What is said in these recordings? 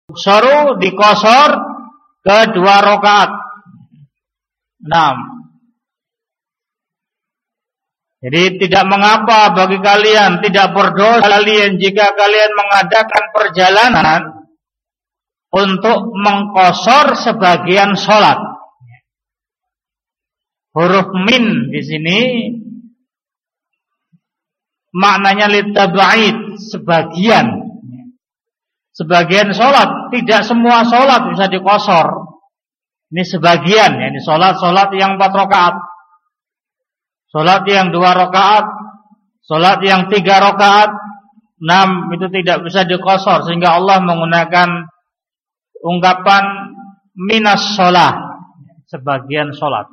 Soru dikosor ke 2 rakaat. 6. Jadi tidak mengapa bagi kalian, tidak berdosa kalian jika kalian mengadakan perjalanan untuk mengkosor sebagian sholat. Huruf min di sini maknanya litab'id, sebagian. Sebagian sholat, tidak semua sholat bisa dikosor. Ini sebagian, ini sholat yang 4 rakaat, sholat yang 2 rakaat, sholat yang 3 rakaat, 6 itu tidak bisa dikosor, sehingga Allah menggunakan ungkapan minas sholat, sebagian sholat.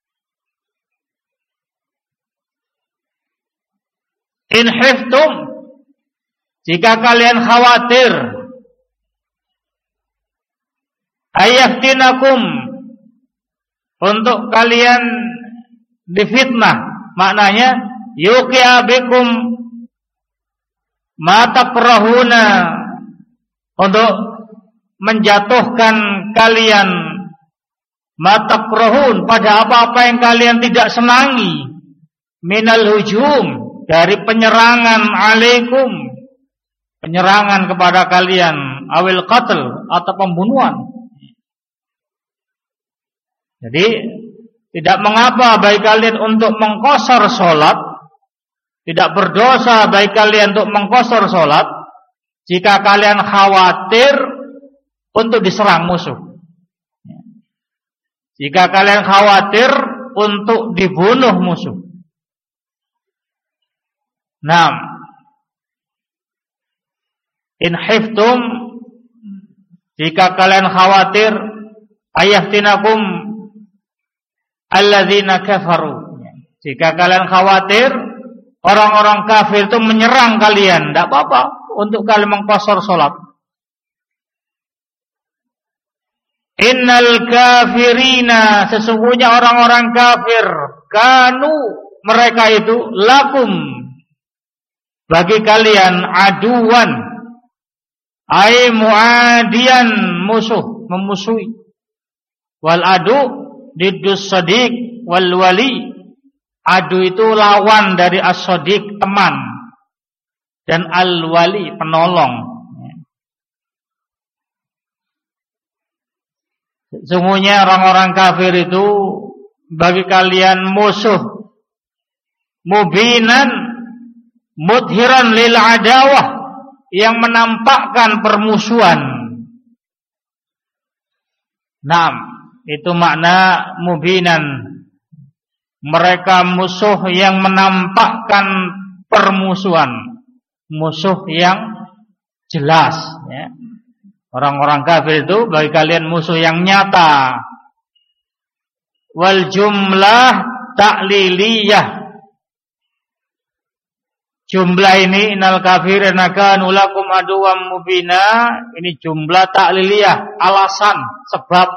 In khiftum, jika kalian khawatir, ayaftinakum, untuk kalian difitnah, maknanya yuqi'a bikum ma takrahuna, untuk menjatuhkan kalian ma takrahun, pada apa-apa yang kalian tidak senangi, minal hujum, dari penyerangan alaikum, penyerangan kepada kalian, awil qatl, atau pembunuhan. Jadi tidak mengapa bagi kalian untuk mengkosor sholat, tidak berdosa bagi kalian untuk mengkosor sholat jika kalian khawatir untuk diserang musuh. Jika kalian khawatir untuk dibunuh musuh. 6. In khiftum, jika kalian khawatir, ayaftinakum alladzina kafaru, jika kalian khawatir orang-orang kafir itu menyerang kalian, tidak apa-apa untuk kalian mengkosor sholat. Innal kafirina, sesungguhnya orang-orang kafir, kanu, mereka itu, lakum, bagi kalian, aduan, ay muadian, musuh, memusuhi. Wal adu diddus sadiq wal wali, adu itu lawan dari as-sadiq, teman, dan al-wali, penolong. Sesungguhnya orang-orang kafir itu bagi kalian musuh, mubinan, mudhiran lil adawah, yang menampakkan permusuhan. 6. Itu makna mubinan. Mereka musuh yang menampakkan permusuhan, musuh yang jelas, ya. Orang-orang kafir itu bagi kalian musuh yang nyata. Wal jumlah ta'liliyah, jumlah ini innal kafirina kanu lakum aduwwan mubina, ini jumlah ta'liliyah, alasan, sebab.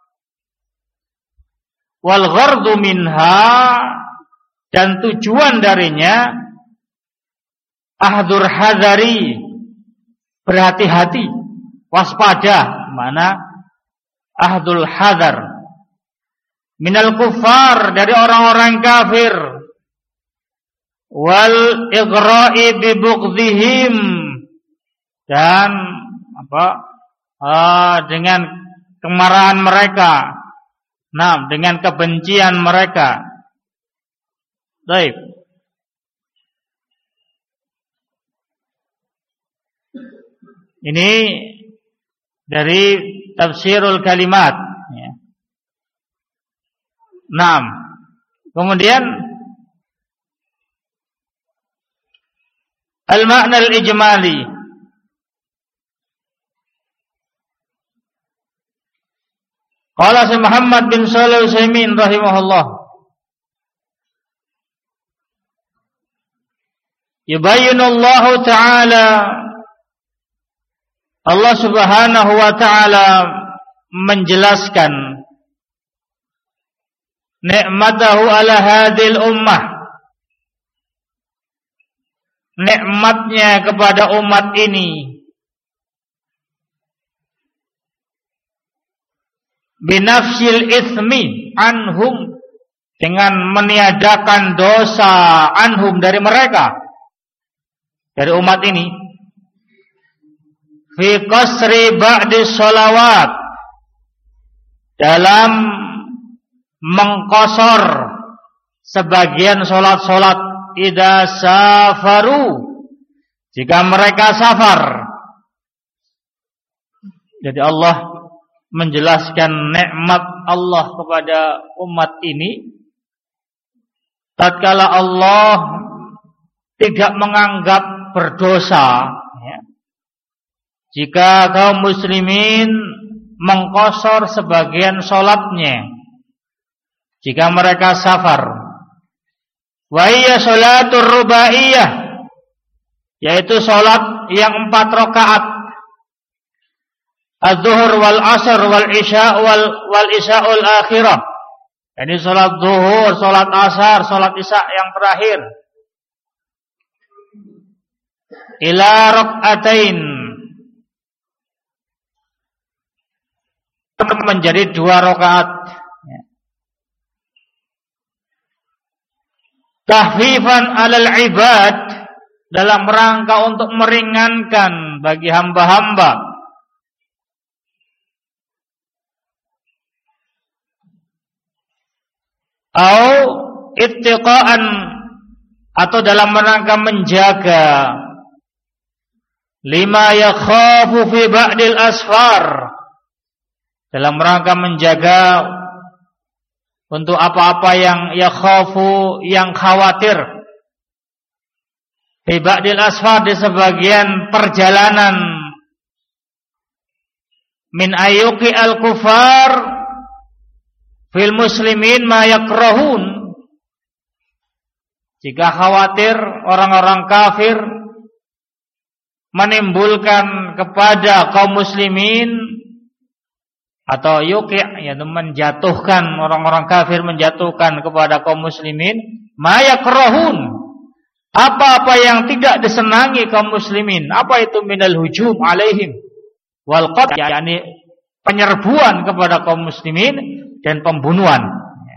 Wal ghardu minha, dan tujuan darinya, ahdur hadari, berhati-hati, waspada, mana ahdul hadar, minal kufar, dari orang-orang kafir, wal ighra'i bi bughdihim, dan dengan kemarahan mereka, nah, dengan kebencian mereka. Baik. Ini dari tafsirul kalimat, ya. 6. Kemudian al-makna al-ijmali, qala Syekh Muhammad bin Shalih Al-Utsaimin rahimahullah, yubayyinullahu ta'ala, Allah subhanahu wa ta'ala menjelaskan ni'matahu ala hadil ummah, nikmatnya kepada umat ini, binafsil itsmi anhum, dengan meniadakan dosa anhum dari mereka, dari umat ini, fi qasri ba'di sholawat, dalam mengkosor sebagian solat-solat, idza safaru, jika mereka safar. Jadi Allah menjelaskan nikmat Allah kepada umat ini tatkala Allah tidak menganggap berdosa ya, jika kaum muslimin mengkosor sebagian sholatnya jika mereka safar. Wa hiya sholatur rubaiyah, yaitu sholat yang 4 rakaat, az-zuhur wal asr wal isya wal isya'ul akhirah. Ini sholat zuhur, sholat asar, sholat isya yang terakhir. Ila rak'atain, menjadi 2 rakaat. Tahfifan alal ibad, dalam rangka untuk meringankan bagi hamba-hamba. Au ittiqaan, atau dalam rangka menjaga, lima yakhafu fi ba'dil asfar, dalam rangka menjaga untuk apa-apa yang yakhafu, yang khawatir, fi ba'dil asfar, di sebagian perjalanan, min ayyuqi al-kufar fil muslimin ma yakrahun, jika khawatir orang-orang kafir menimbulkan kepada kaum muslimin, atau yuqi', yaitu menjatuhkan, orang-orang kafir menjatuhkan kepada kaum muslimin, ma yakrahun, apa-apa yang tidak disenangi kaum muslimin. Apa itu? Minal hujum alaihim wal qatl, yakni penyerbuan kepada kaum muslimin dan pembunuhan.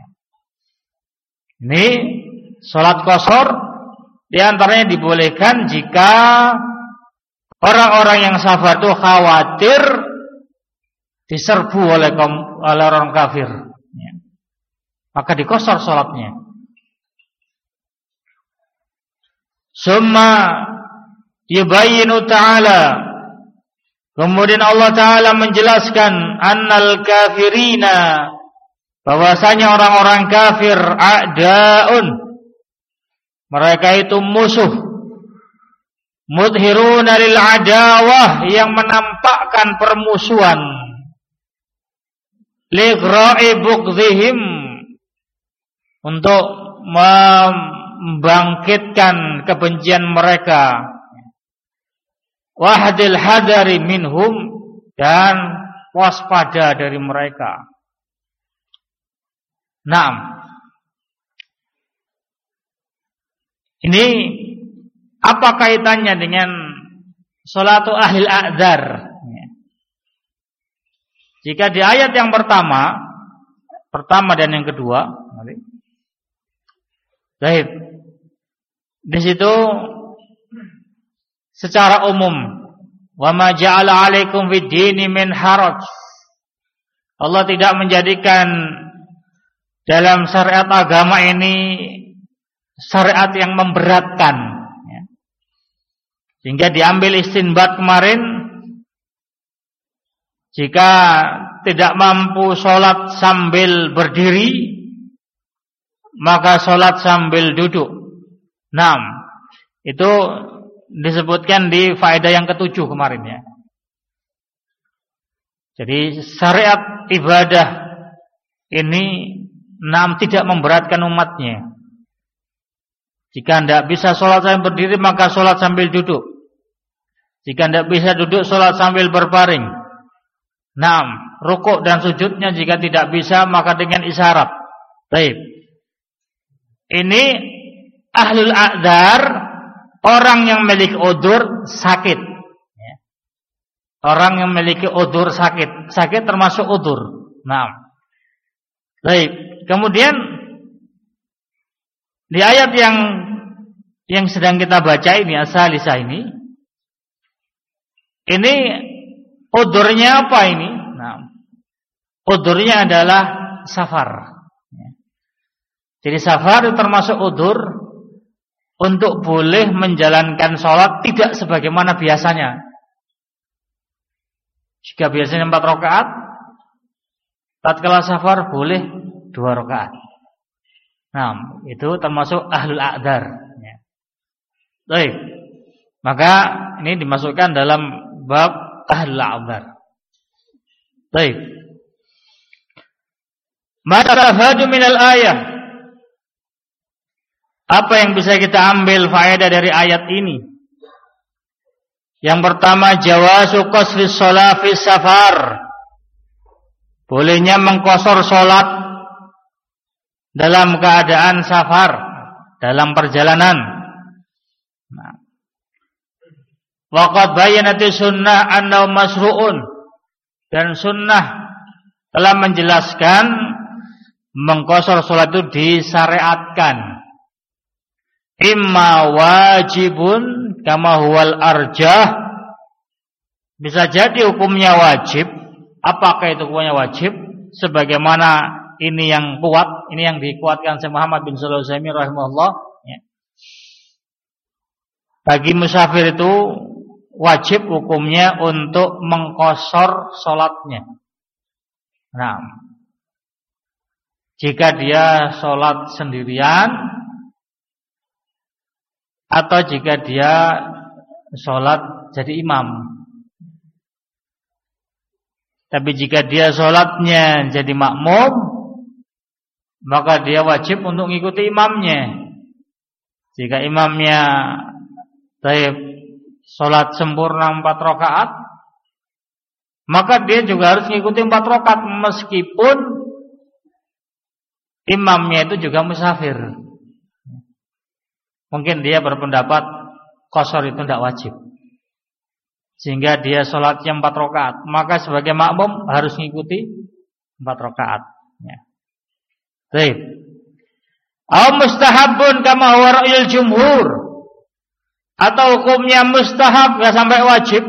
Ini salat qasar diantaranya dibolehkan jika orang-orang yang safar itu khawatir diserbu oleh orang kafir, maka dikosor salatnya. Summa yubayyinu ta'ala, kemudian Allah Ta'ala menjelaskan, annal kafirina, bahwasanya orang-orang kafir, a'daun, mereka itu musuh, mudhiruna lil adawah, yang menampakkan permusuhan, lighra'i bughdhihim, untuk membangkitkan kebencian mereka, wahdil hadari minhum, dan waspada dari mereka. Naam. Ini apa kaitannya dengan salatu ahlil a'dzar? Jika di ayat yang pertama dan yang kedua, baik, di situ secara umum, wa ma ja'ala 'alaikum fid dini min haraj, Allah tidak menjadikan dalam syariat agama ini syariat yang memberatkan, ya. Sehingga diambil istinbat kemarin, jika tidak mampu sholat sambil berdiri, maka sholat sambil duduk. Nah, itu disebutkan di faedah yang ke-7 kemarin ya. Jadi syariat ibadah ini tidak memberatkan umatnya. Jika tidak bisa sholat sambil berdiri, maka sholat sambil duduk. Jika tidak bisa duduk, sholat sambil berbaring. Rukuk dan sujudnya jika tidak bisa, maka dengan isyarat. Baik. Ini ahlul a'dzar, orang yang memiliki udzur sakit. Orang yang memiliki udzur sakit. Sakit termasuk udzur. Nah, baik. Kemudian di ayat yang sedang kita baca ini, as-salisah ini udurnya apa ini? Nah, udurnya adalah safar. Jadi safar itu termasuk udur untuk boleh menjalankan sholat tidak sebagaimana biasanya. Jika biasanya 4 rakaat, tatkala safar boleh 2 rakaat. Nah, itu termasuk ahlul a'dzar. Baik. Maka ini dimasukkan dalam bab ahlul a'dzar. Baik. Ma'tafadu minal ayah. Apa yang bisa kita ambil faedah dari ayat ini? Yang pertama, jawazu qasri shalah fi safar. Bolehnya mengqasar salat dalam keadaan safar, dalam perjalanan. Wa qad bayyanati sunnah annahu masru'un. Dan sunnah telah menjelaskan mengqasar salat itu disyariatkan. Imma wajibun kama huwal arjah. Bisa jadi hukumnya wajib. Apakah itu hukumnya wajib? Sebagaimana ini yang kuat, ini yang dikuatkan Syekh Muhammad bin Shalih Al-Utsaimin rahimahullah. Bagi musafir itu wajib hukumnya untuk mengqasar salatnya. Nah, jika dia salat sendirian atau jika dia sholat jadi imam. Tapi jika dia sholatnya jadi makmum, maka dia wajib untuk mengikuti imamnya. Jika imamnya sholat sempurna 4 rakaat, maka dia juga harus mengikuti 4 rakaat meskipun imamnya itu juga musafir. Mungkin dia berpendapat qasar itu tidak wajib, sehingga dia sholatnya 4 rakaat, maka sebagai makmum harus mengikuti 4 rakaat. Baik. Aw mustahabun kama huwa ra'yul jumhur. Atau hukumnya mustahab, enggak sampai wajib.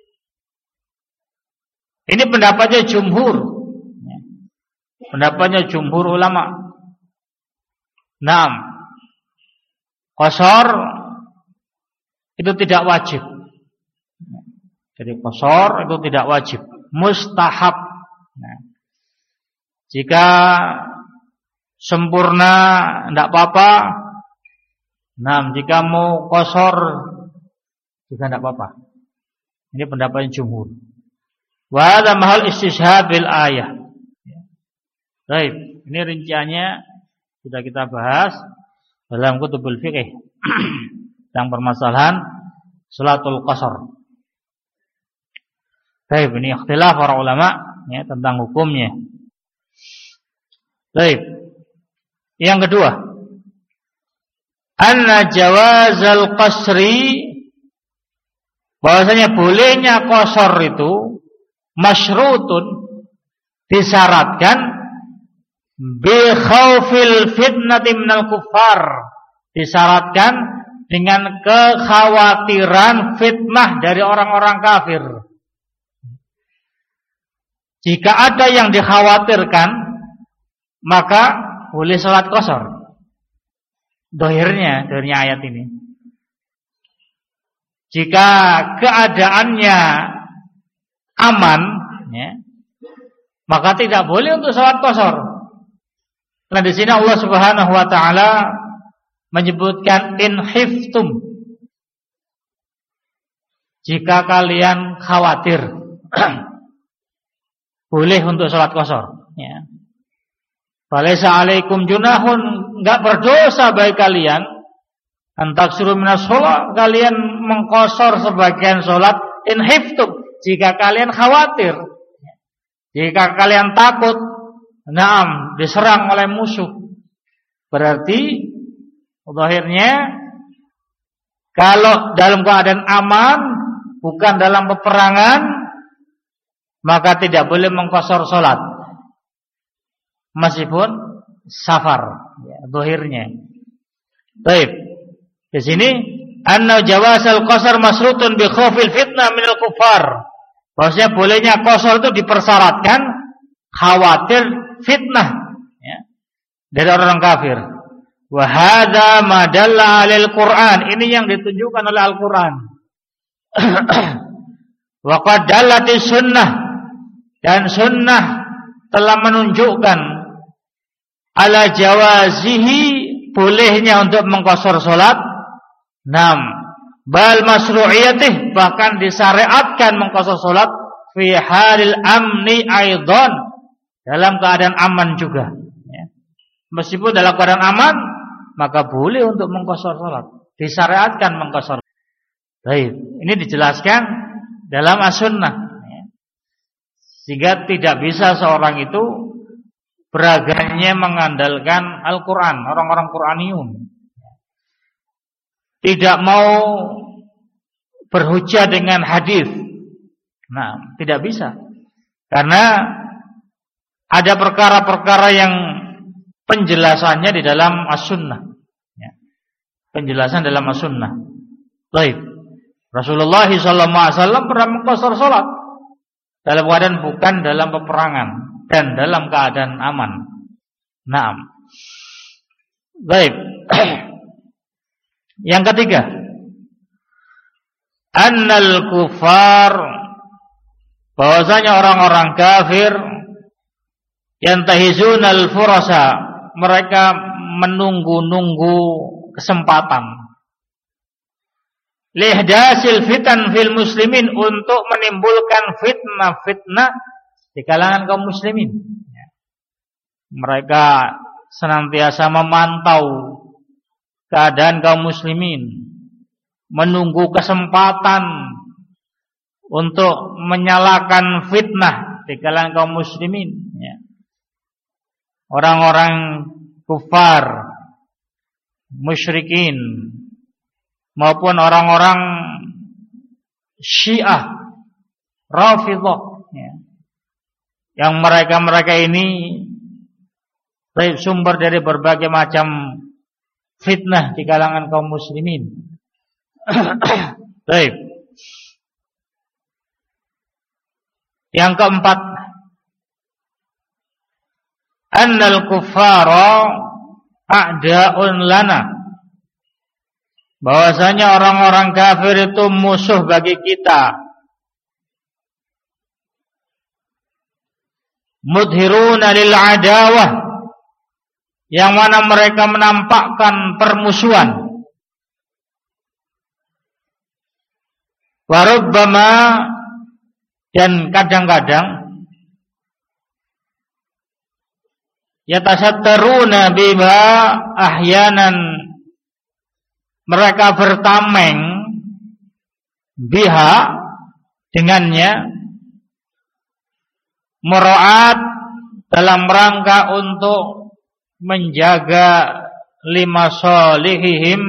Ini pendapatnya jumhur. Pendapatnya jumhur ulama. Naam. Qasar itu tidak wajib. Jadi qasar itu tidak wajib, mustahab. Jika sempurna tidak apa-apa. Nah, jika mau qasar juga tidak apa-apa. Ini pendapatnya jumhur. Wa hadza mahal istishhad bil ayah. Baik, ini rinciannya sudah kita bahas dalam kutubul fiqh tentang permasalahan salatul qasar. Baik, ini ikhtilaf para ulama tentang hukumnya. Baik. Yang kedua, anna jawazal qasri, bahwasanya bolehnya qasar itu masyrutun, disyaratkan bi khaufil fitnati minal kuffar, disyaratkan dengan kekhawatiran fitnah dari orang-orang kafir. Jika ada yang dikhawatirkan, maka boleh salat qasar. Dohirnya ayat ini. Jika keadaannya aman, maka tidak boleh untuk salat qasar. Nah, di sini Allah Subhanahu wa taala menyebutkan in khiftum. Jika kalian khawatir, boleh untuk salat qasar, Falaisa alaikum junahun, enggak berdosa bagi kalian antak suruh minas sholat, kalian mengqasar sebagian salat in khiftum, jika kalian khawatir, jika kalian takut diserang oleh musuh. Berarti zahirnya kalau dalam keadaan aman, bukan dalam peperangan, maka tidak boleh mengqasar salat. meskipun safar, ya, zahirnya. Baik. Di sini anna jawazal qasar masrutun bi khaufil fitnah minal kuffar. Bahwasanya bolehnya qasar itu dipersyaratkan khawatir fitnah, ya, dari orang kafir. Wa hadza ma dalla 'alal Qur'an. Ini yang ditunjukkan oleh Al-Qur'an. Wa qad dallatis sunnah, dan sunnah telah menunjukkan ala jawazihi, bolehnya untuk mengqasar salat. Bal masru'iyatih, bahkan disyariatkan mengqasar salat fi halil amni aidan, dalam keadaan aman juga, ya. Meskipun dalam keadaan aman, maka boleh untuk mengqasar salat, disyariatkan mengqasar. Baik, ini dijelaskan dalam as-sunnah, ya. Sehingga tidak bisa seorang itu beragamnya mengandalkan Al-Qur'an, orang-orang Qur'aniyun. Tidak mau berhujjah dengan hadis. Nah, tidak bisa. Karena ada perkara-perkara yang penjelasannya di dalam as-sunnah, ya. Penjelasan dalam as-sunnah. Baik. Rasulullah SAW pernah mengqasar salat dalam keadaan bukan dalam peperangan dan dalam keadaan aman. Naam. Baik. Yang ketiga, annal kufar, bahwasanya orang-orang kafir yantahizunal furasa, mereka menunggu-nunggu kesempatan, lihdasil fitan fil muslimin, untuk menimbulkan fitnah-fitnah di kalangan kaum muslimin. Mereka senantiasa memantau keadaan kaum muslimin, menunggu kesempatan untuk menyalakan fitnah di kalangan kaum muslimin, ya. Orang-orang kufar, musyrikin, maupun orang-orang Syiah, Rafidhah, ya, yang mereka ini sumber dari berbagai macam fitnah di kalangan kaum muslimin. Baik. Yang keempat, annal kuffara a'da'un lana, bahwasanya orang-orang kafir itu musuh bagi kita. Mudhiruna lil adawah, yang mana mereka menampakkan permusuhan. Warubbama, dan kadang-kadang yatasattaruna biha ahyanan, mereka bertameng biha, dengannya, muraat, dalam rangka untuk menjaga lima solihihim,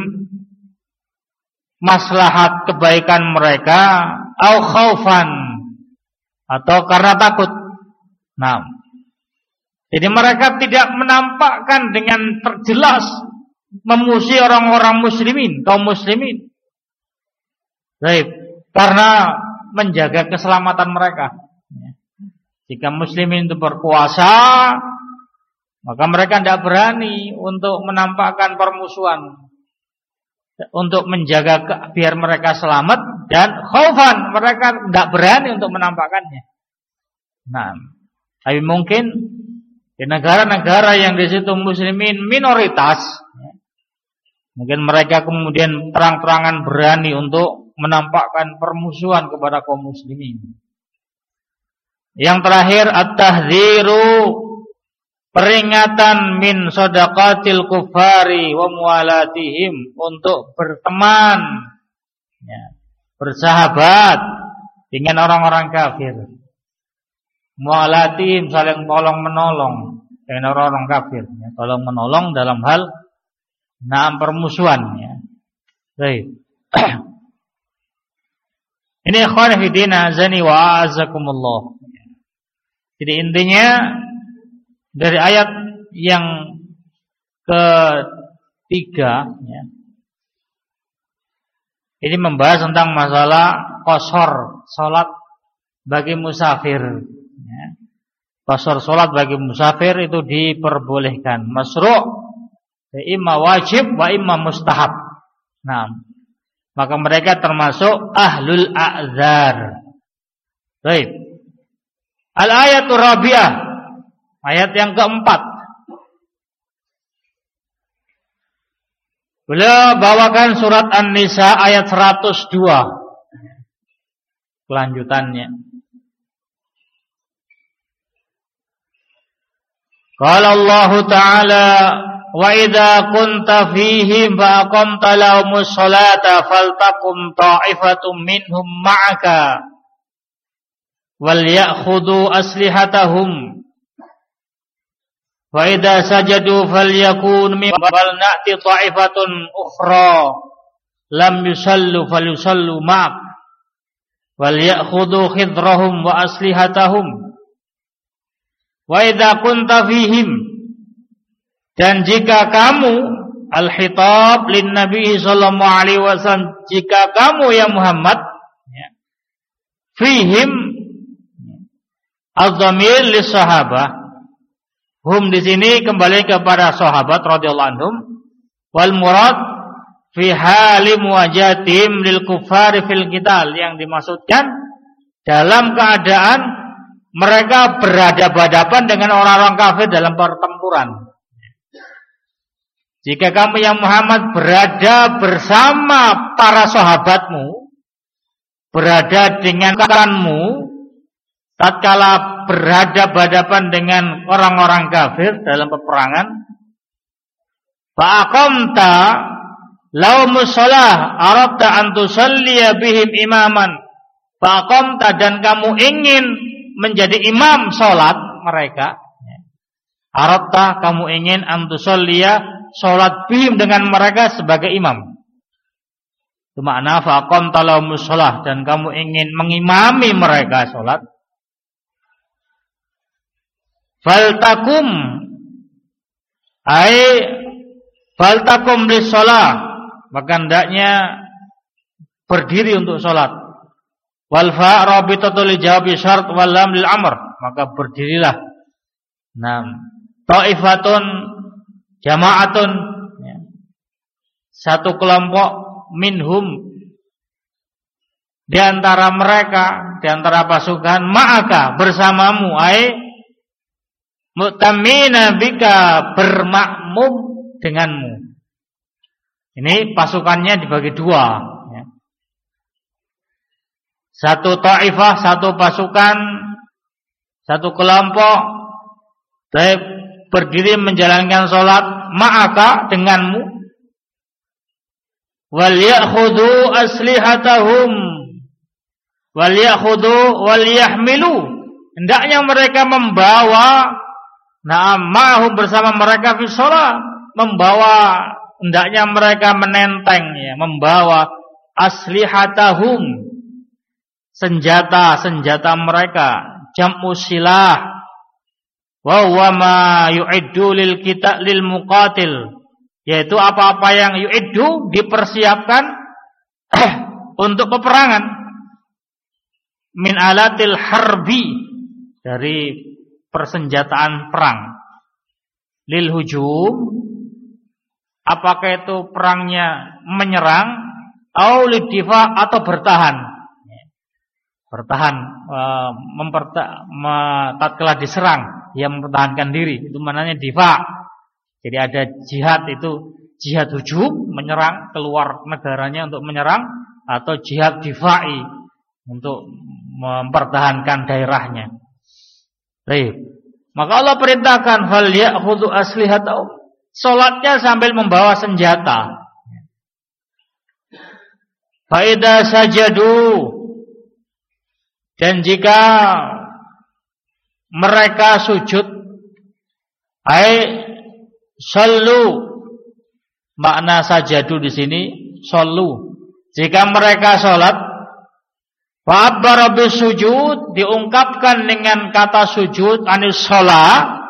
maslahat kebaikan mereka, au khaufan, atau karena takut. Nah, jadi mereka tidak menampakkan dengan terjelas memusuhi orang-orang muslimin, kaum muslimin. Baik, karena menjaga keselamatan mereka. Jika muslimin itu berkuasa, maka mereka tidak berani untuk menampakkan permusuhan, untuk menjaga biar mereka selamat, dan khaufan, mereka tidak berani untuk menampakkannya. Nah, tapi mungkin di negara-negara yang di situ muslimin minoritas, mungkin mereka kemudian terang-terangan berani untuk menampakkan permusuhan kepada kaum muslimin. Yang terakhir, at-tahdziru, peringatan min shadaqatil kufari wa muwalatihim, untuk berteman, ya, bersahabat dengan orang-orang kafir. Muwalatihim, saling tolong menolong dengan orang-orang kafir, ya, tolong menolong dalam hal permusuhan, ya. Baik. Ini ikhwan fillah azani wa azakumullah. Jadi intinya dari ayat yang ketiga ya. Ini membahas tentang masalah qashar salat bagi musafir ya. Qashar salat bagi musafir itu diperbolehkan, masyru', imma wajib wa imma mustahab. Nah, maka mereka termasuk ahlul a'dzar. Baik. Al-ayatul rabi'ah, ayat yang keempat. Beliau bawakan surat An-Nisa ayat 102. Kelanjutannya. Qala Allah Ta'ala wa idza kunta fihim fa aqamta lahumus sholata faltakum ta'ifatum minhum ma'aka wal ya'khudhu aslihatahum wa idza sajadu falyakun min wal na'ti ta'ifatun ukhra lam yusallu falyusallu ma'ak wal ya'khudhu khidrahum wa aslihatahum wa idza kunta fihim. Dan jika kamu al-khitab lin Nabi sallallahu alaihi wasallam, jika kamu ya Muhammad ya, fihim az-dhamir lis sahabah, hum di sini kembali kepada sahabat radhiyallahu anhum, wal murad fi hali muwajatim lil kuffar fil qital, yang dimaksudkan dalam keadaan mereka berhadapan-hadapan dengan orang-orang kafir dalam pertempuran. Jika kamu yang Muhammad berada bersama para sahabatmu, berada dengan kawanmu, tatkala berhadapan dengan orang-orang kafir dalam peperangan, fa'aqamta laumus shalah aradta an tusalliya bihim imaman, fa'aqamta, dan kamu ingin menjadi imam salat mereka, aradta, kamu ingin an tusalliya, sholat bihim dengan mereka sebagai imam. Itu makna faqamta lahumus shalah, dan kamu ingin mengimami mereka sholat. Faltakum faltakum lis shalah, maka hendaknya berdiri untuk sholat. Wal fa rabitatu li jawabi syart wal lam lil amr, maka berdirilah. Nah, ta'ifatun jama'atun ya, satu kelompok minhum di antara mereka, di antara pasukan, ma'aka, bersamamu, ai mu'tamina bika, bermakmum denganmu. Ini pasukannya dibagi dua ya. Satu ta'ifah, satu pasukan, satu kelompok berdiri menjalankan sholat ma'aka, denganmu, wal ya'khudhu aslihatahum wal ya'khudhu wal yahmilu, hendaknya mereka membawa ma'ahum, bersama mereka fi sholat, membawa, hendaknya mereka menenteng ya, membawa aslihatahum, senjata mereka, jam'u silah, wa huwa ma yu'iddu lil muqatil, yaitu apa-apa yang yu'iddu, dipersiapkan untuk peperangan, min alatil harbi, dari persenjataan perang, lil hujum, apakah itu perangnya menyerang, au lidifa, atau bertahan, tatkala diserang, ia mempertahankan diri, itu maknanya difa. Jadi ada jihad, itu jihad hujum, menyerang, keluar negaranya untuk menyerang, atau jihad difa'i, untuk mempertahankan daerahnya. Baik. Maka Allah perintahkan fal ya'khudhu aslihatahum, salatnya sambil membawa senjata. Fa idza sajadu, dan jika mereka sujud, ai sallu, makna sajadu di sini sallu, jika mereka salat, fa abbara bis sujud, diungkapkan dengan kata sujud, anis shalah,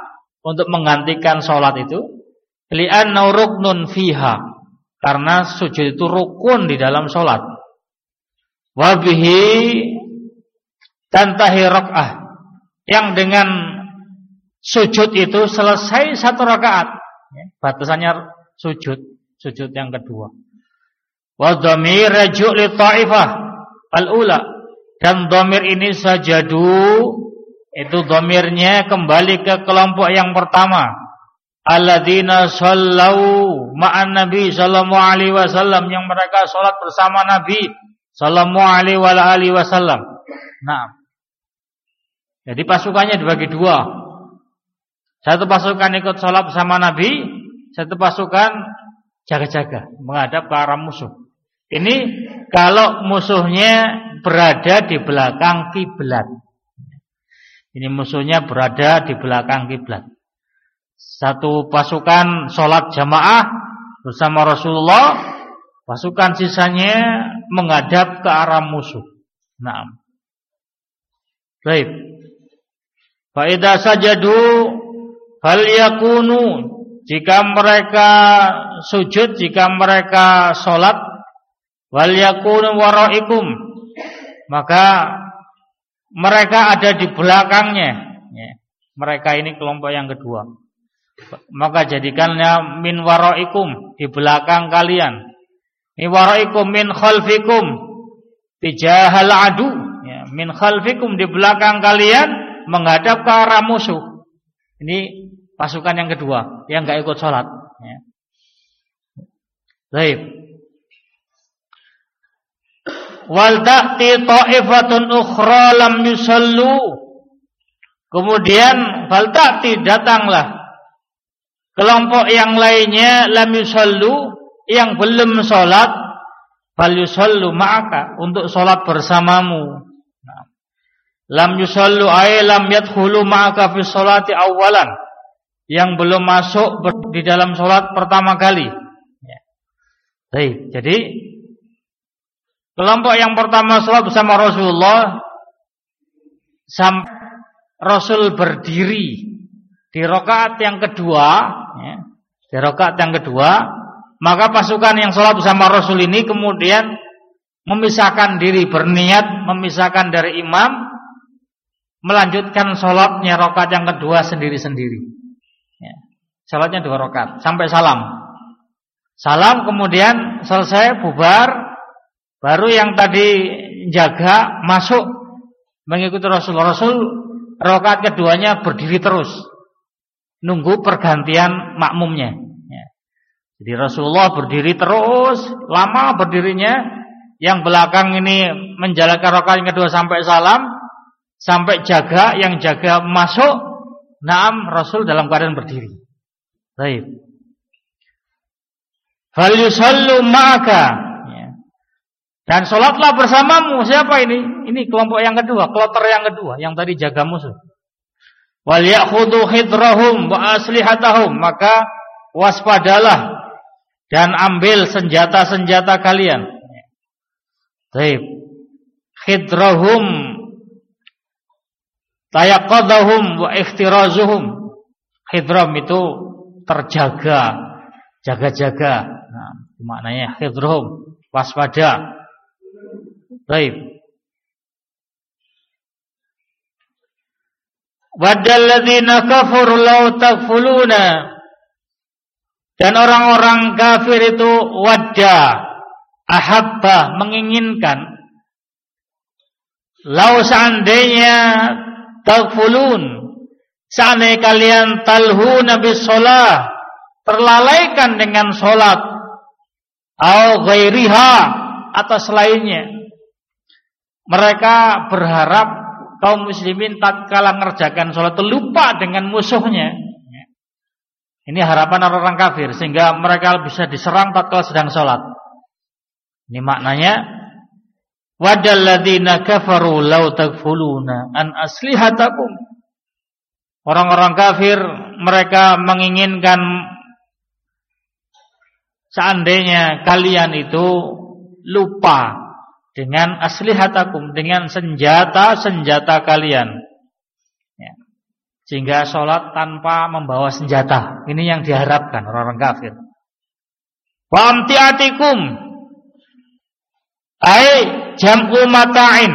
untuk menggantikan sholat itu, li'anna ruknun fiha, karena sujud itu rukun di dalam sholat. Wa bihi tantahi rak'ah, yang dengan sujud itu selesai satu rakaat. Batasannya sujud yang kedua. Wa dhamir raju' li ta'ifah al-ula, dan dhamir ini sajadu, itu dhamirnya kembali ke kelompok yang pertama, alladzina shallau ma'an nabi sallallahu alaihi wasallam, yang mereka salat bersama Nabi sallallahu alaihi wasallam. Nah, jadi pasukannya dibagi dua. Satu pasukan ikut salat bersama Nabi, satu pasukan jaga-jaga menghadap ke arah musuh. Ini kalau musuhnya berada di belakang kiblat. Ini musuhnya berada di belakang kiblat. Satu pasukan sholat jamaah bersama Rasulullah, pasukan sisanya menghadap ke arah musuh. Nah, baik. Fa idza sajadu falyakunu, jika mereka sujud, jika mereka sholat, walyakunu waraikum, maka mereka ada di belakangnya. Mereka ini kelompok yang kedua. Maka jadikannya min waraikum, di belakang kalian. Min waraikum min khalfikum tijahal adu, min khalfikum, di belakang kalian menghadap ke arah musuh. Ini pasukan yang kedua yang enggak ikut sholat. Baik. Wal ta'ti ta'ifatun ukhra lam yusallu. Kemudian fal ta'ti, datanglah kelompok yang lainnya, lam yusallu, yang belum sholat, fal yusallu ma'aka, untuk sholat bersamamu. Lam yusallu ay lam yadkhulu ma'aka fi sholati awalan, yang belum masuk di dalam sholat pertama kali. Baik, jadi kelompok yang pertama sholat bersama Rasulullah, sampai Rasul berdiri di rakaat yang kedua, di rakaat yang kedua, maka pasukan yang sholat bersama Rasul ini kemudian memisahkan diri, berniat memisahkan dari imam, melanjutkan sholatnya rakaat yang kedua sendiri-sendiri. Sholatnya 2 rakaat sampai salam. Salam kemudian selesai, bubar, baru yang tadi jaga masuk mengikuti Rasul. Rasul rakaat keduanya berdiri terus, nunggu pergantian makmumnya. Jadi Rasulullah berdiri terus, lama berdirinya. Yang belakang ini menjalankan rakaat yang kedua sampai salam, sampai jaga, yang jaga masuk. Naam, Rasul dalam keadaan berdiri. Baik. Fal yusallu ma'aka, dan sholatlah bersamamu. Siapa ini? Ini kelompok yang kedua, kloter yang kedua, yang tadi jaga musuh. Wal ya'khudhu khidrahum wa aslihatahum, maka waspadalah dan ambil senjata-senjata kalian. Baik. Khidrahum tayaqadahum wa iftirazuhum. Khidram itu terjaga, jaga-jaga. Nah, maknanya khidruhum, waspada. Baik. Wadalladzina kafaru law takfuluna, dan orang-orang kafir itu wadda, ahabba, menginginkan, law seandainya takfulun, seandainya kalian talhuna bis shalah, terlalaikan dengan sholat, au ghairiha, atau selainnya. Mereka berharap kaum muslimin tatkala mengerjakan sholat lupa dengan musuhnya. Ini harapan orang-orang kafir, sehingga mereka bisa diserang tatkala sedang sholat. Ini maknanya, wadalladzina kafaru law takfuluna an aslihatakum. Orang-orang kafir mereka menginginkan seandainya kalian itu lupa dengan aslihatakum, dengan senjata-senjata kalian. sehingga sholat tanpa membawa senjata. Ini yang diharapkan orang-orang kafir. Wa amtiatikum ai jam'u mata'in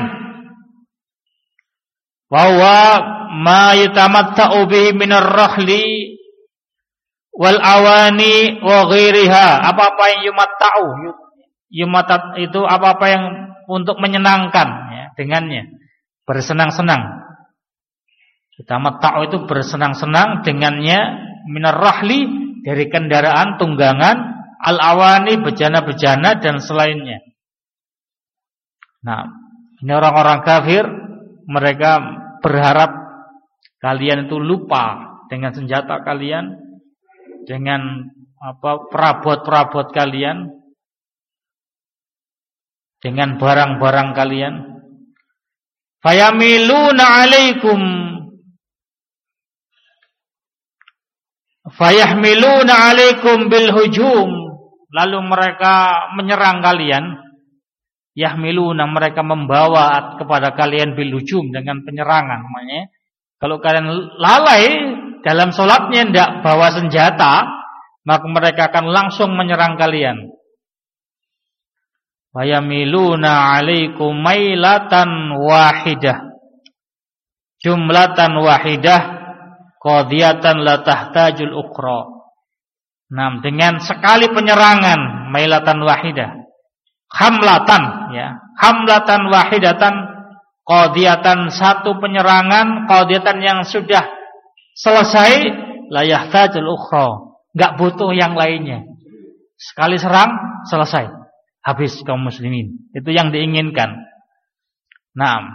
wa huwa ma yatamatta'u bihi minar rahli wal awani wa ghairiha. Apa-apa yang yumatta'u, yumatat itu apa-apa yang untuk menyenangkan ya, dengannya, bersenang-senang. Yatamatta'u itu bersenang-senang dengannya, minar rahli dari kendaraan tunggangan, al awani bejana-bejana dan selainnya. Nah, ini orang-orang kafir, mereka berharap kalian itu lupa dengan senjata kalian, dengan perabot-perabot kalian, dengan barang-barang kalian. Fayamiluna 'alaikum fayahmiluna 'alaikum bil hujum, lalu mereka menyerang kalian. Yahmiluna, mereka membawa kepada kalian bil hujum, dengan penyerangan. Namanya kalau kalian lalai dalam sholatnya tidak bawa senjata, maka mereka akan langsung menyerang kalian. Wayamiluna 'alaikum mailatan wahidah, jumlatan wahidah, qadiyatan la tahtajul ukhra. Nah, dengan sekali penyerangan, mailatan wahidah, hamlatan ya, hamlatan wahidatan, qadiyatan satu penyerangan, qadiyatan yang sudah selesai, la yahtajul ukhra, enggak butuh yang lainnya. Sekali serang selesai, habis kaum muslimin. Itu yang diinginkan. Naam.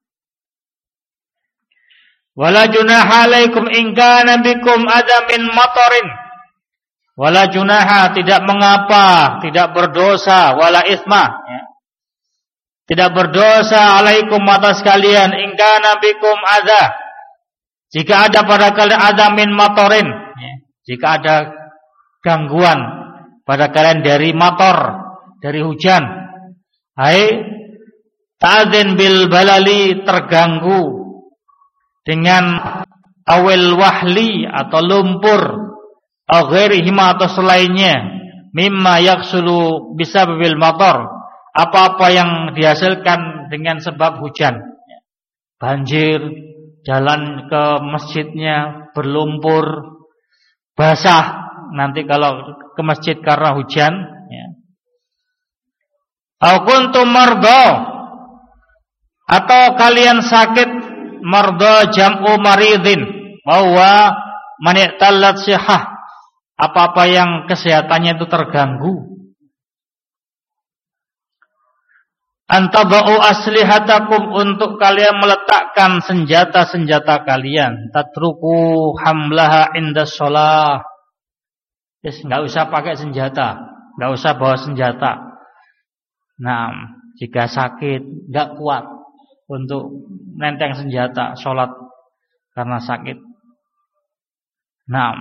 Wala junaha alaikum in kana bikum adamin matarin. Wala junaha, tidak mengapa, tidak berdosa, wala itsma ya. Tidak berdosa alaikum atas kalian, in kana bikum adza, jika ada pada kalian adamin matarin ya. Jika ada gangguan pada kalian dari mator, dari hujan. Hai ta'adzin bil balali, terganggu dengan awil wahli atau lumpur, au ghairihima atau selainnya, mimma yaksulu bisababil matar, apa-apa yang dihasilkan dengan sebab hujan. Banjir, jalan ke masjidnya berlumpur, basah nanti kalau ke masjid karena hujan ya. Au kuntum marda, atau kalian sakit, marda jam'u maridin, bahwa man i'tallat sihah, apa-apa yang kesehatannya itu terganggu. Antadau aslihatakum, untuk kalian meletakkan senjata-senjata kalian, tatruku hamlaha inda shalah. Enggak usah pakai senjata, enggak usah bawa senjata. Nah, jika sakit, enggak kuat untuk nenteng senjata sholat karena sakit. Nah,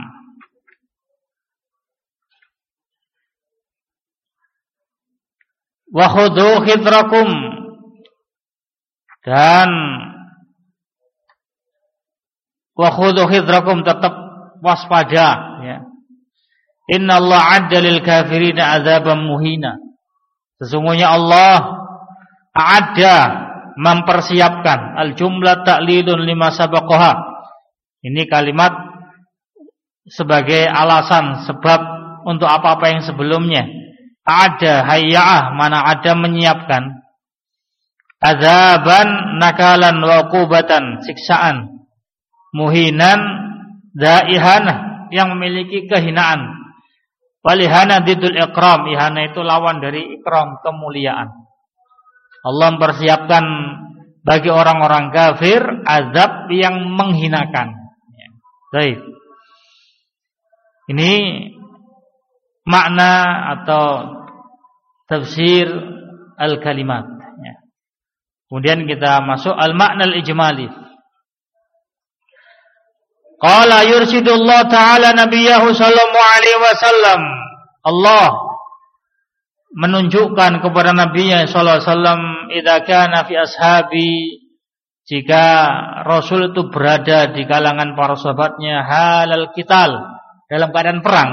wa khudhu khidrakum, dan wa khudhu khidrakum, tetap waspada ya. Innallaha 'adda lil kafirina 'adzaban muhina. Sesungguhnya Allah ada mempersiapkan, al jumlah ta'lidun lima sabaqaha. Ini kalimat sebagai alasan, sebab untuk apa-apa yang sebelumnya. Ada hayya'ah, mana ada menyiapkan. Azaban nakalan wa uqubatan, siksaan. Muhinan da'ihanah, yang memiliki kehinaan. Walihana didul ikram, ihana itu lawan dari ikram, kemuliaan. Allah mempersiapkan bagi orang-orang kafir azab yang menghinakan. Baik. Ini makna atau tafsir al-kalimat. Kemudian kita masuk al-makna al-ijmali. Qala yursidullah ta'ala nabiyahu sallallahu alaihi wasallam. Allah menunjukkan kepada Nabi-Nya sallallahu alaihi wasallam, idza kana fi ashabi, jika Rasul itu berada di kalangan para sahabatnya halal qital, dalam keadaan perang,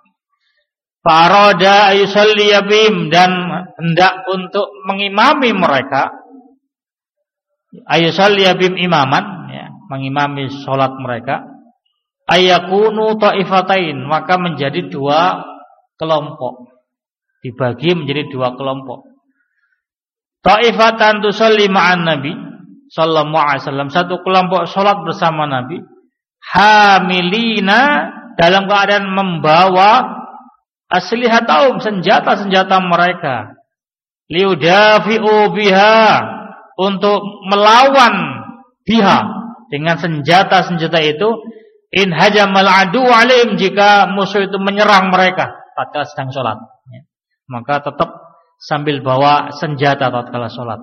farada ayusalli bihim, dan hendak untuk mengimami mereka, ayusalli bihim imaman, ya, mengimami salat mereka, ayakunu ta'ifatain, maka menjadi dua kelompok, dibagi menjadi dua kelompok. Ta'ifatan tusalli ma'an Nabi sallallahu alaihi wasallam, satu kelompok salat bersama Nabi, hamilina, dalam keadaan membawa aslihatahum, senjata-senjata mereka, liudafi'u biha, untuk melawan biha, dengan senjata-senjata itu, in hajamal adu alaihim, jika musuh itu menyerang mereka tatkala sedang sholat, ya, maka tetap sambil bawa senjata tatkala sholat.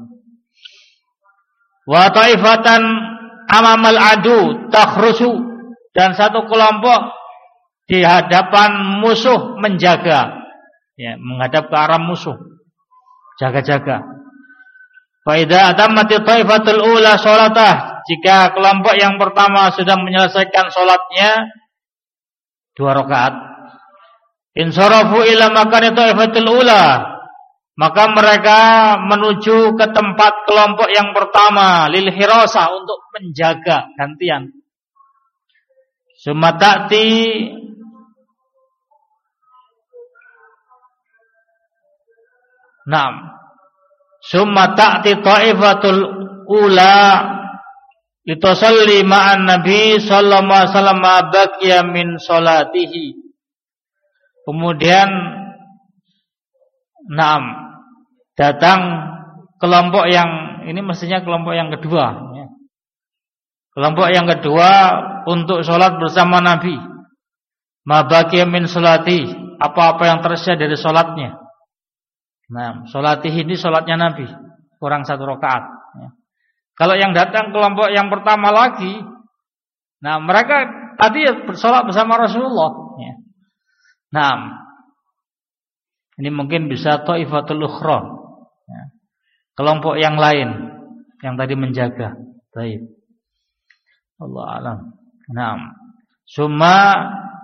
Wa taifatan amamal adu takhrusu, dan satu kelompok di hadapan musuh menjaga, ya, menghadap ke arah musuh, jaga-jaga. Fa idza atammat taifatul ula salatah, jika kelompok yang pertama sudah menyelesaikan salatnya 2 rakaat, insarafu ila makani taifatul ula, maka mereka menuju ke tempat kelompok yang pertama, lil hirasa, untuk menjaga gantian. Sumatati, naam, summa ta'ti ta'ifatul ula litusalli ma'an Nabi sallallahu alaihi wasallam baqiya min salatihi. Kemudian naam, datang kelompok yang ini, mestinya kelompok yang kedua, ya. Kelompok yang kedua untuk sholat bersama Nabi, ma baqiya min salati, apa-apa yang tersisa dari sholatnya. Nah, sholatih ini sholatnya Nabi, kurang 1 rakaat, ya. Kalau yang datang kelompok yang pertama lagi, nah mereka tadi sholat bersama Rasulullah, ya. Nah, ini mungkin bisa ta'ifatul ukhra, ya, kelompok yang lain yang tadi menjaga. Baik, Allah alam. Nah, summa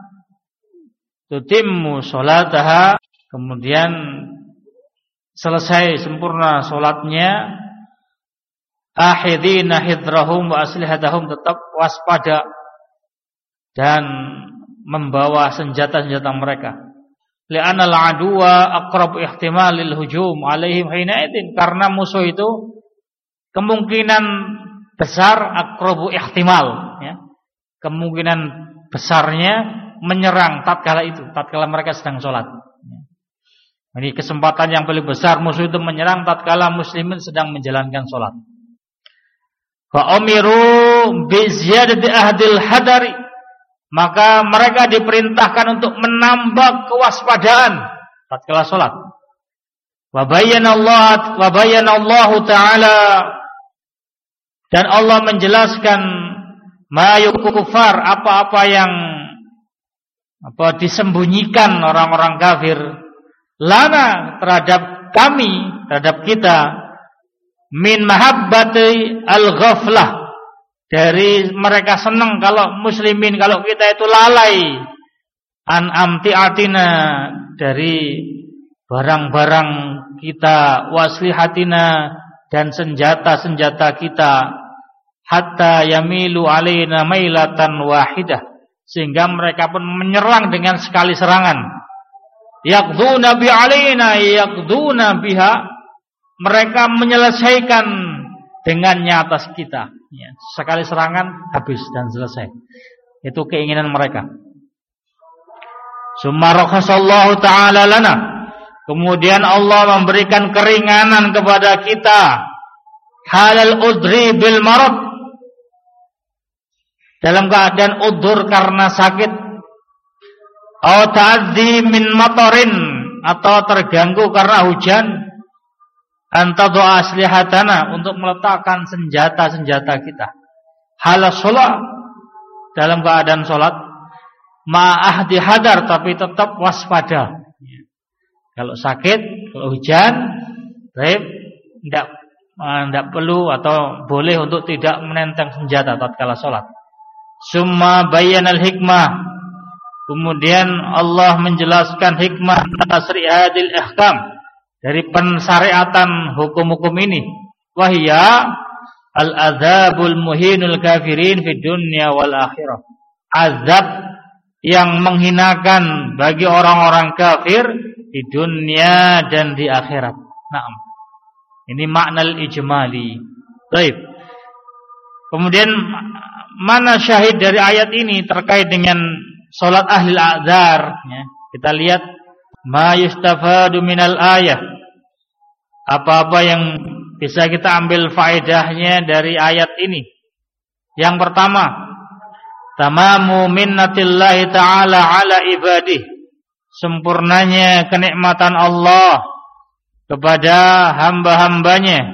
tutimmu sholataha, kemudian selesai sempurna sholatnya, ahidina hidrahum wa aslihatahum, tetap waspada dan membawa senjata-senjata mereka. Li'anna al-aduwa aqrabu ihtimalil hujum alaihim hina idin, karena musuh itu kemungkinan besar, aqrabu ihtimal, ya, kemungkinan besarnya menyerang tatkala mereka sedang sholat. Ini kesempatan yang paling besar musuh itu menyerang tatkala muslimin sedang menjalankan sholat. Fa umiru bi ziyadati ahdil hadari, maka mereka diperintahkan untuk menambah kewaspadaan tatkala sholat. Wa bayyana Allah Ta'ala, dan Allah menjelaskan ma yukufar, apa-apa yang disembunyikan orang-orang kafir, lana, terhadap kami, terhadap kita, min mahabbati al-ghaflah, dari mereka senang kalau muslimin, kalau kita itu lalai, an amtiatina, dari barang-barang kita, waslihatina, dan senjata-senjata kita, hatta yamilu alaina mailatan wahidah, sehingga mereka pun menyerang dengan sekali serangan. Yaqduna bi alaina yaqduna biha, mereka menyelesaikan dengannya atas kita, ya, sekali serangan habis dan selesai. Itu keinginan mereka. Summa rakhasallahu ta'ala lana, kemudian Allah memberikan keringanan kepada kita, halal udri bil marad, dalam keadaan udur karena sakit, atau ta'adzi min matarin, atau terganggu karena hujan, antadu aslihatana, untuk meletakkan senjata-senjata kita, halas sholat, dalam keadaan sholat, ma'ahdi hadar, tapi tetap waspada. Kalau sakit, kalau hujan, tidak tidak perlu atau boleh untuk tidak menenteng senjata tatkala salat. Summa bayyanal hikmah. Kemudian Allah menjelaskan hikmah tasri' hadil ahkam, dari pensyariatan hukum-hukum ini. Wahya al-adzabul muhinul kafirin fid dunya wal akhirah. Azab yang menghinakan bagi orang-orang kafir di dunia dan di akhirat. Naam. Ini makna al-ijmali. Baik. Kemudian mana syahid dari ayat ini terkait dengan salat ahli al-a'dzar, ya. Kita lihat ma yustafadu minal ayah. Apa-apa yang bisa kita ambil faedahnya dari ayat ini. Yang pertama, tamamu minnatillahi ta'ala ala ibadih, sempurnanya kenikmatan Allah kepada hamba-hambanya,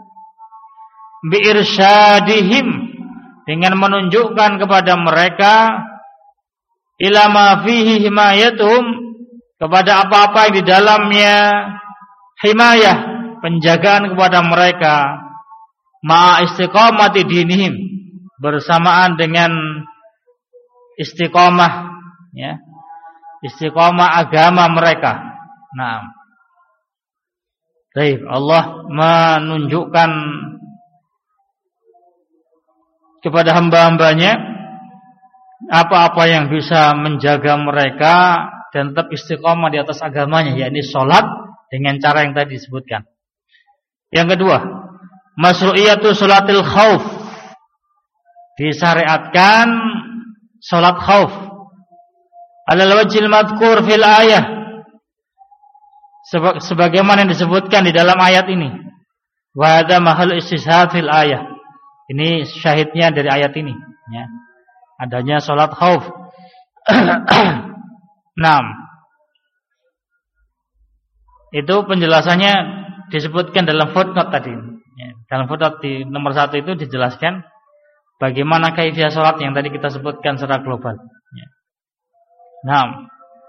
biirsyadihim, dengan menunjukkan kepada mereka, ila ma fihi himayatuhum, kepada apa-apa yang di dalamnya himayah, penjagaan kepada mereka, ma'a istiqamati dinihim, bersamaan dengan istiqamah, ya, istiqamah agama mereka. Nah, baik, Allah menunjukkan kepada hamba-hambanya apa-apa yang bisa menjaga mereka dan tetap istiqamah di atas agamanya, yakni sholat dengan cara yang tadi disebutkan. Yang kedua, masyru'iyatu sholatil khauf, disyariatkan sholat khauf alal wajhil madhkur fil ayah, sebagaimana yang disebutkan di dalam ayat ini. Wa hadza mahal istishhad fil ayah. Ini syahidnya dari ayat ini, ya. Adanya salat khauf. 6. Itu penjelasannya disebutkan dalam footnote tadi, ya. Dalam footnote di nomor 1 itu dijelaskan bagaimana kaifiyah salat yang tadi kita sebutkan secara global, ya. 6.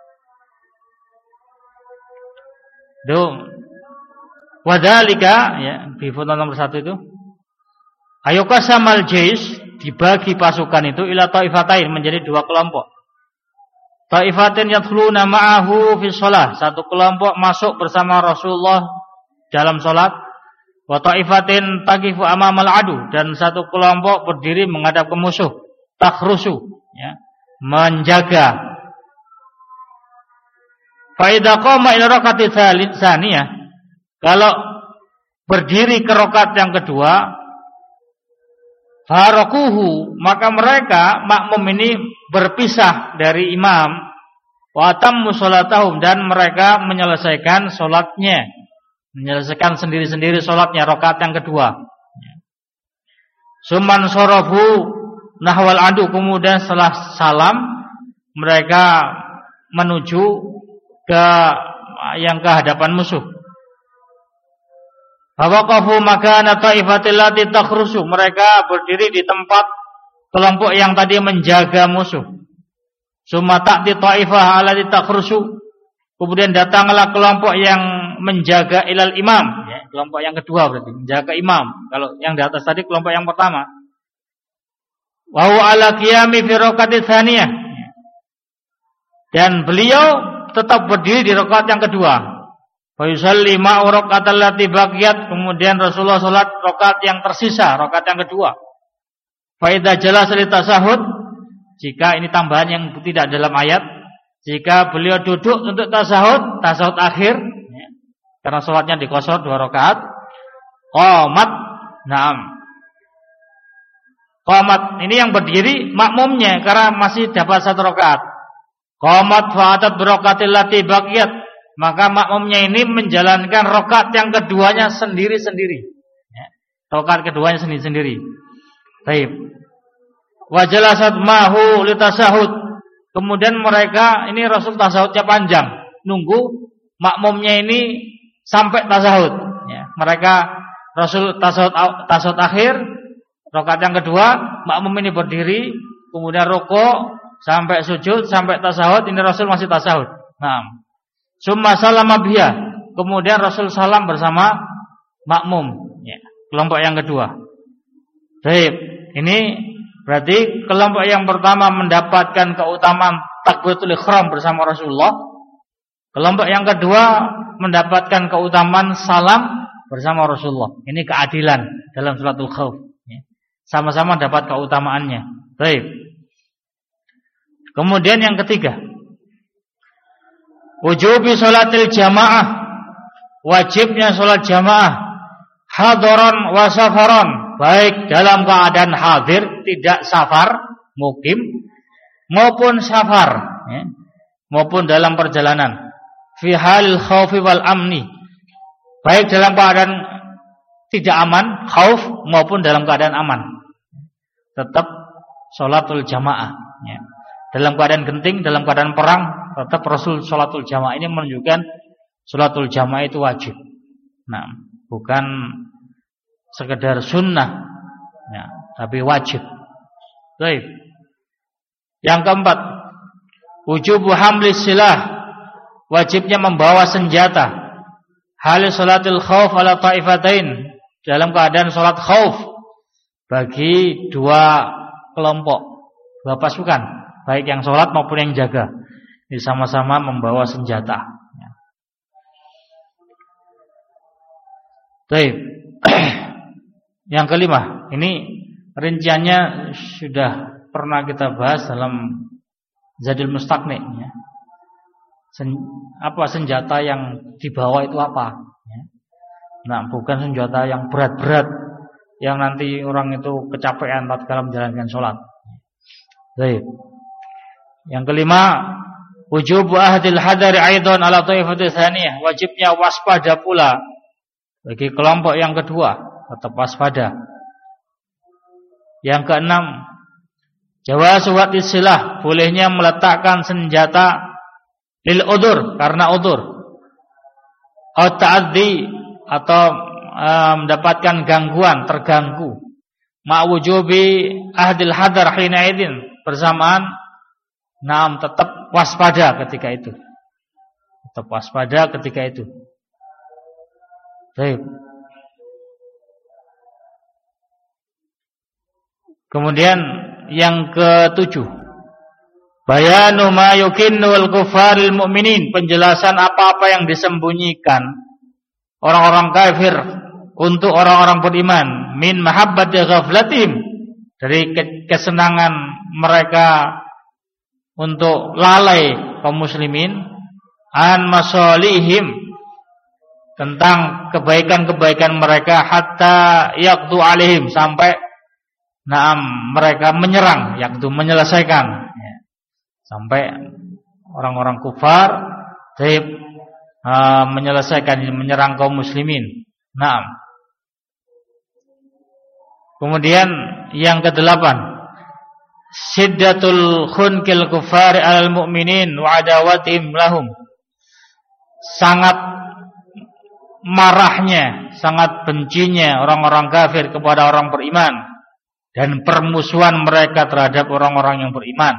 Itu wadhalika, ya, di footnote nomor 1 itu, ayuqasamal jais, dibagi pasukan itu ila ta'ifatain, menjadi 2 kelompok. Ta'ifatin yadkhuluna ma'ahu fi shalah, satu kelompok masuk bersama Rasulullah dalam salat. Wa ta'ifatin taqifu amamal adu, dan satu kelompok berdiri menghadap ke musuh, takhrusu, ya, menjaga. Fa idza qama ila rakaati tsaniyah, kalau berdiri ke rakaat yang kedua, farakuhu, maka mereka makmum ini berpisah dari imam, wa atammu sholatahum, dan mereka menyelesaikan sholatnya, menyelesaikan sendiri-sendiri sholatnya rakaat yang kedua. Summan sorofu nahwal adu, kemudian setelah salam mereka menuju ke yang kehadapan musuh. Fawaqafu makana ta'ifatil lati takhrusu, mereka berdiri di tempat kelompok yang tadi menjaga musuh. Summa ta'ti ta'ifah allati takhrusu, kemudian datanglah kelompok yang menjaga ilal imam, ya, kelompok yang kedua berarti menjaga imam. Kalau yang di atas tadi kelompok yang pertama. Wa huwa ala qiyami fi rakaati tsaniyah, dan beliau tetap berdiri di rakaat yang kedua. Fa yusalli ma'u raka'atal lati baqiyat, kemudian Rasulullah salat rakaat yang tersisa, rakaat yang kedua. Fa idza jalasa li tasahhud, jika ini tambahan yang tidak dalam ayat, jika beliau duduk untuk tasahud akhir, ya, karena salatnya dikosor 2 rakaat, qamat, na'am. Qamat ini yang berdiri makmumnya karena masih dapat 1 rakaat. Qamat fa'atat bi raka'atil lati baqiyat, maka makmumnya ini menjalankan rakaat yang keduanya sendiri-sendiri, ya, rakaat keduanya sendiri-sendiri. Baik. Wa jalasat mahu litasahud, kemudian mereka ini Rasul tasahudnya panjang, nunggu makmumnya ini sampai tasahud, ya. Mereka Rasul tasahud akhir, rakaat yang kedua, makmum ini berdiri, kemudian rukuk sampai sujud sampai tasahud, ini Rasul masih tasahud. Nah, summa salama biha, kemudian Rasul salam bersama makmum, ya. kelompok yang kedua. Baik, ini berarti kelompok yang pertama mendapatkan keutamaan takbiratul ihram bersama Rasulullah. Kelompok yang kedua mendapatkan keutamaan salam bersama Rasulullah. Ini keadilan dalam salatul khauf. Sama-sama dapat keutamaannya. Baik. Kemudian yang ketiga, wujubi sholatil jamaah, wajibnya sholat jamaah, hadaran wa safaran, baik dalam keadaan hadir, tidak safar, mukim, maupun safar, maupun dalam perjalanan, fi halil khaufi wal amni, baik dalam keadaan tidak aman, khauf, maupun dalam keadaan aman, tetap sholatul jamaah. Dalam keadaan genting, dalam keadaan perang, tetap Rasul sholatul jamaah. Ini menunjukkan sholatul jamaah itu wajib. Nah, bukan sekedar sunnah, ya, tapi wajib. Baik. Yang keempat, wujubu hamlis silah, wajibnya membawa senjata. Hal sholatil khauf ala ta'ifatain, dalam keadaan sholat khauf bagi dua kelompok, dua pasukan, baik yang sholat maupun yang jaga, ini sama-sama membawa senjata. Baik. Yang kelima, ini rinciannya sudah pernah kita bahas dalam Zadul Mustaqni, ya. Apa senjata yang dibawa itu apa? Nah, bukan senjata yang berat-berat yang nanti orang itu kecapean tatkala menjalankan sholat. Baik. Yang kelima, wujubu ahdil hadari aidan ala ta'ifatil tsaniyah, wajibnya waspada pula bagi kelompok yang kedua, tetap waspada. Yang keenam, jawazu watis silah, bolehnya meletakkan senjata lil udur, karena udur, atau ta'addi, atau mendapatkan gangguan, terganggu, ma'wujubi ahdil hadar hina idin, bersamaan tetap waspada ketika itu. Tetap waspada ketika itu. Baik. Kemudian yang ketujuh, bayanu ma yukinnul kufaril mu'minin, penjelasan apa-apa yang disembunyikan orang-orang kafir untuk orang-orang beriman, min mahabbati ghaflatihim, dari kesenangan mereka untuk lalai kaum muslimin, an masalihim, tentang kebaikan-kebaikan mereka, hatta yaqdu alaihim, sampai mereka menyerang, yaqdu menyelesaikan, sampai orang-orang kufar menyelesaikan, menyerang kaum muslimin. Kemudian yang kedelapan, siddatul khunqil kufari alal mu'minin wa adawatihim lahum, sangat marahnya, sangat bencinya orang-orang kafir kepada orang beriman, dan permusuhan mereka terhadap orang-orang yang beriman.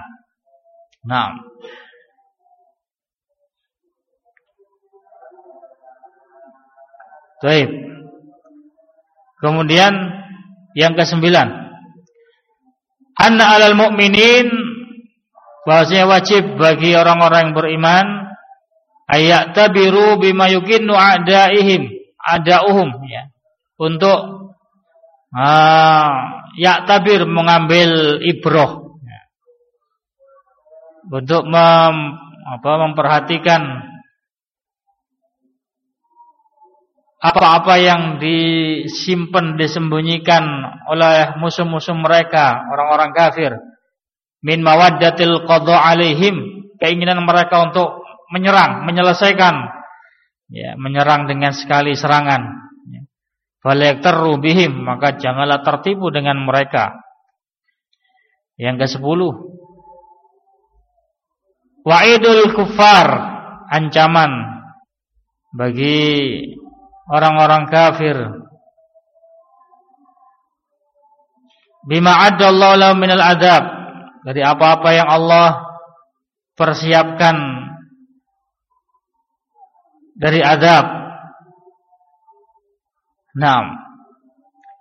Baik. Kemudian yang kesembilan, anna alal mu'minin, bahwasanya wajib bagi orang-orang yang beriman, ayatabiru bima yukinnu a'da'uhum, ya, untuk ya'tabir, mengambil ibroh, ya, untuk memperhatikan apa-apa yang disimpan, disembunyikan oleh musuh-musuh mereka, orang-orang kafir, min mawaddatil qadha alaihim, keinginan mereka untuk menyerang, menyelesaikan, ya, menyerang dengan sekali serangan. Falyaktaru bihim, maka janganlah tertipu dengan mereka. Yang ke-10, wa'idul kuffar, ancaman bagi orang-orang kafir, bima addallahu lahum minal adab, dari apa-apa yang Allah persiapkan dari azab.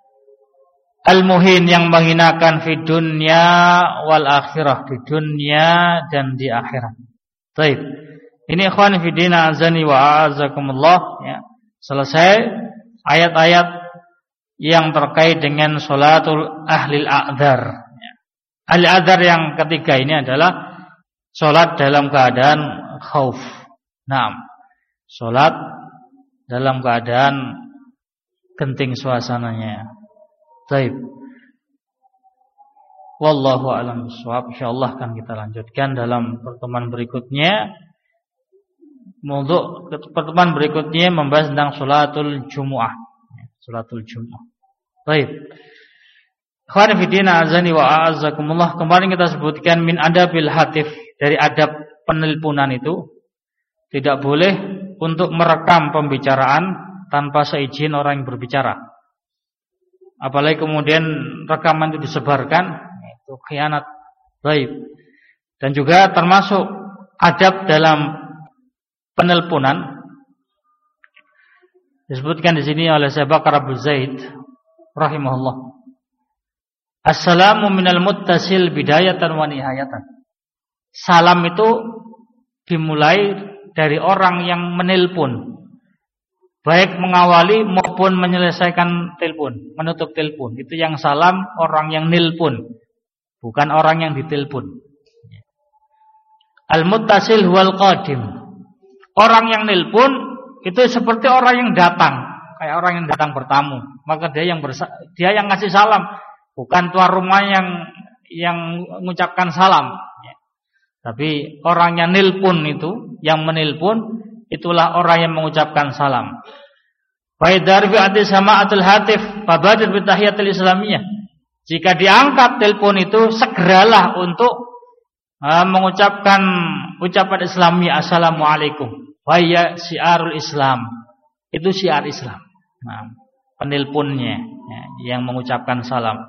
al-muhin yang menghinakan fi dunya wal akhirah, di dunia dan di akhirat. Baik. Ini ikhwan fi din azani wa azakumullah ya. Selesai ayat-ayat yang terkait dengan salatul ahlil a'dzar. Ahli a'dzar yang ketiga ini adalah salat dalam keadaan khauf. Naam. Salat dalam keadaan genting suasananya. Baik. Wallahu a'lam bishawab. Insyaallah akan kita lanjutkan dalam pertemuan berikutnya. Maudu' pertemuan berikutnya membahas tentang salatul Jumu'ah. Salatul Jumu'ah. Baik. Ikhwan fillah azani wa a'azzakumullah. Kemarin kita sebutkan min adabil hatif, dari adab penelponan itu tidak boleh untuk merekam pembicaraan tanpa seizin orang yang berbicara. Apalagi kemudian rekaman itu disebarkan, itu khianat. Baik. Dan juga termasuk adab dalam penelponan disebutkan di sini oleh Syekh Bakar Abu Zaid rahimahullah. Assalamu minal muttasil bidayatan wa nihayatan. Salam itu dimulai dari orang yang menelpon, baik mengawali maupun menyelesaikan telepon, menutup telepon. Itu yang salam orang yang nelpon, bukan orang yang ditelepon. Al-muttasil huwal qadim. Orang yang nelpon itu seperti orang yang datang, kayak orang yang datang bertamu. Maka dia yang ngasih salam, bukan tuan rumah yang mengucapkan salam. Tapi orang yang nelpon itu, yang menelpon, itulah orang yang mengucapkan salam. Faidar fi ati sama'atul hatif fabadir bi tahiyatil islamiyah. Jika diangkat telepon itu, segeralah untuk mengucapkan ucapan Islami, assalamualaikum. Wa ya syiarul Islam. Itu syiar Islam. Nah, penelponnya ya, yang mengucapkan salam.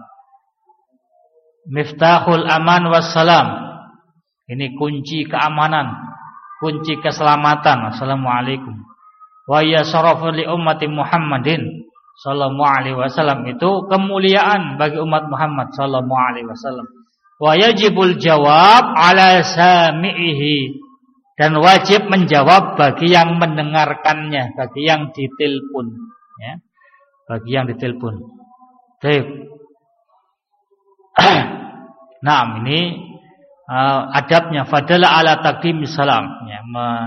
Miftahul aman wassalam. Ini kunci keamanan, kunci keselamatan. Assalamualaikum. Wa ya syarafun li ummati Muhammadin sallallahu alaihi wasallam. Itu kemuliaan bagi umat Muhammad sallallahu alaihi wasallam. Wa yajibul jawab ala sami'ihi, dan wajib menjawab bagi yang mendengarkannya, bagi yang ditelepon ya. Bagi yang ditelepon. Baik. Nah, ini adabnya fadala ala taqdim salam ya,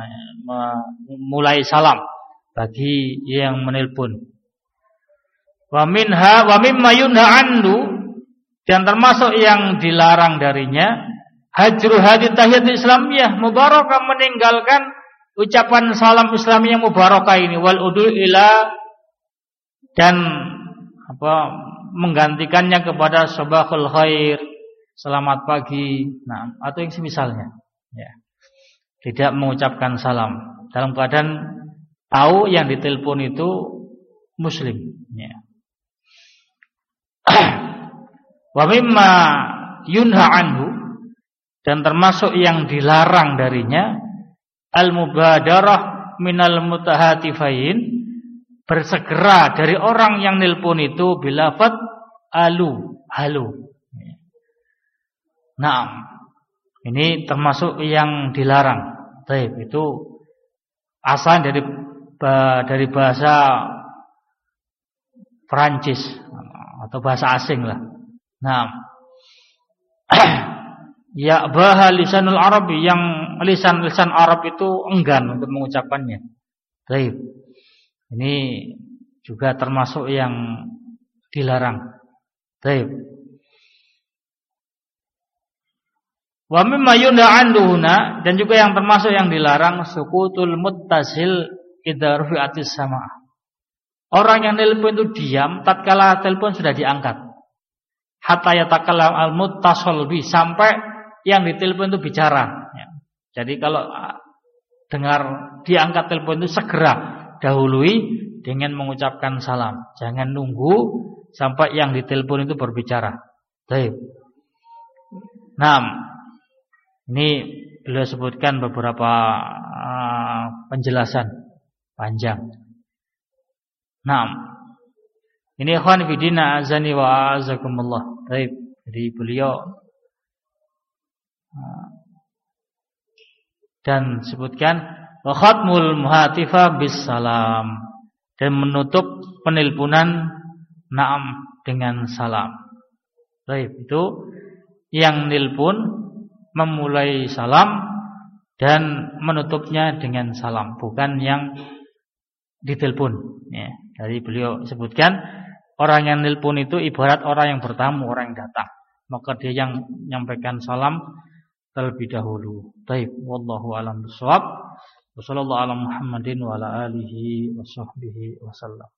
mulai salam bagi yang menelpon. Wa mimma yunha anhu, dan termasuk yang dilarang darinya hajru hadi tahiyatul islamiyah mubarakah, meninggalkan ucapan salam Islamiyah mubarakah ini, wal udul ila, dan menggantikannya kepada sabahul khair, selamat pagi, nah, atau yang semisalnya ya. Tidak mengucapkan salam dalam keadaan tahu yang ditelepon itu muslim ya. Wa mimma yunha anhu, dan termasuk yang dilarang darinya al-mubadarah minal mutahatifain, bersegera dari orang yang nelpon itu bilafat halo. Nah, ini termasuk yang dilarang. Baik, itu asal dari bahasa Perancis atau bahasa asing lah. Nah, ya bahal lisanul Arabi, yang lisan Arab itu enggan untuk mengucapkannya. Baik. Ini juga termasuk yang dilarang. Baik. Wa mimma yunha anduhuna, dan juga yang termasuk yang dilarang sukutul muttasil idza rufi'atis sama'. Orang yang telepon itu diam tatkala telepon sudah diangkat. Hatta yatakallam al-muttasil bi, sampai yang ditelepon itu bicara ya. Jadi kalau dengar diangkat telepon itu segera dahului dengan mengucapkan salam. Jangan nunggu sampai yang ditelepon itu berbicara. Baik. Nah, ini beliau sebutkan beberapa penjelasan panjang. Nah, Ini ikhwan fillah azani wa azakumullah. Baik, dari beliau dan sebutkan wa khatmul muhatifa bis salam, dan menutup penelponan na'am dengan salam. Baik, itu yang nelpon memulai salam dan menutupnya dengan salam, bukan yang ditelepon. Ya, dari beliau sebutkan orang yang nelpon itu ibarat orang yang bertamu, orang yang datang, maka dia yang menyampaikan salam terlebih dahulu. Baik, wallahu a'lam bishawab. Wassallallahu ala Muhammadin wa ala alihi wa sahbihi wasallam.